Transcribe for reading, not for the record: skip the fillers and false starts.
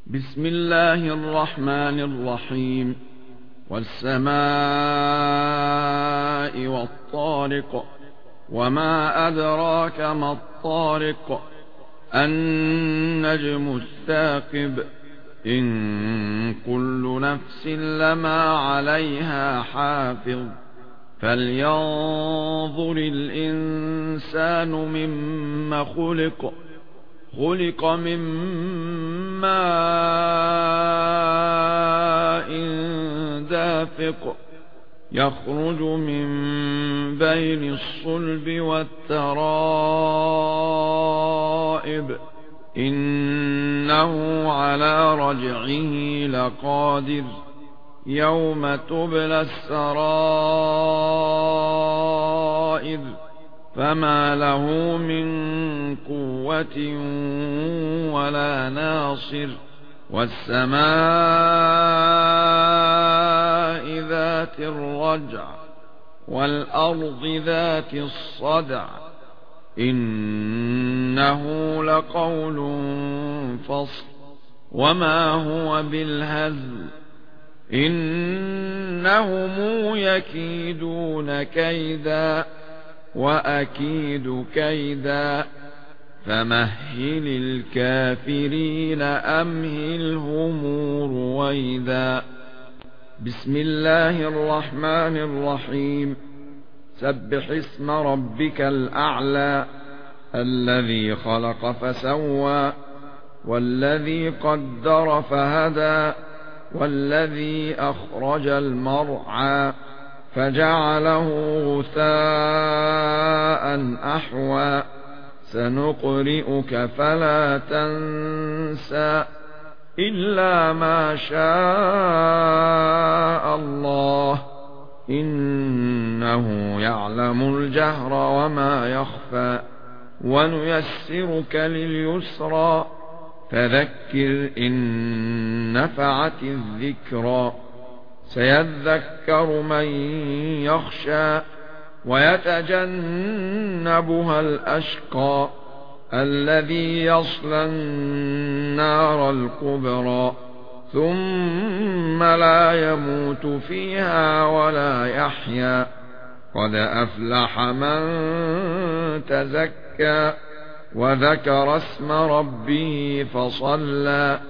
بسم الله الرحمن الرحيم. والسماء والطارق، وما أدراك ما الطارق، النجم الثاقب، إن كل نفس لما عليها حافظ، فلينظر الإنسان مما خلق. خلق من ماء دافق، يخرج من بين الصلب والترائب، إنه على رجعه لقادر، يوم تبلى السرائر، فما له من قوة ولا ناصر. والسماء ذات الرجع، والأرض ذات الصدع، إنه لقول فصل، وما هو بالهزل، إنهم يكيدون كيدا وأكيد كيدا، فمهل الكافرين أمهلهم رويدا. بسم الله الرحمن الرحيم. سبح اسم ربك الأعلى، الذي خلق فسوى، والذي قدر فهدى، والذي أخرج المرعى فجعله غثاء أحوى. سنقرئك فلا تنسى إلا ما شاء الله، إنه يعلم الجهر وما يخفى. ونيسرك لليسرى، فذكر إن نفعت الذكرى. سيذكر من يخشى، ويتجنبها الأشقى، الذي يصلى النار الكبرى، ثم لا يموت فيها ولا يحيا. قد أفلح من تزكى، وذكر اسم ربه فصلى.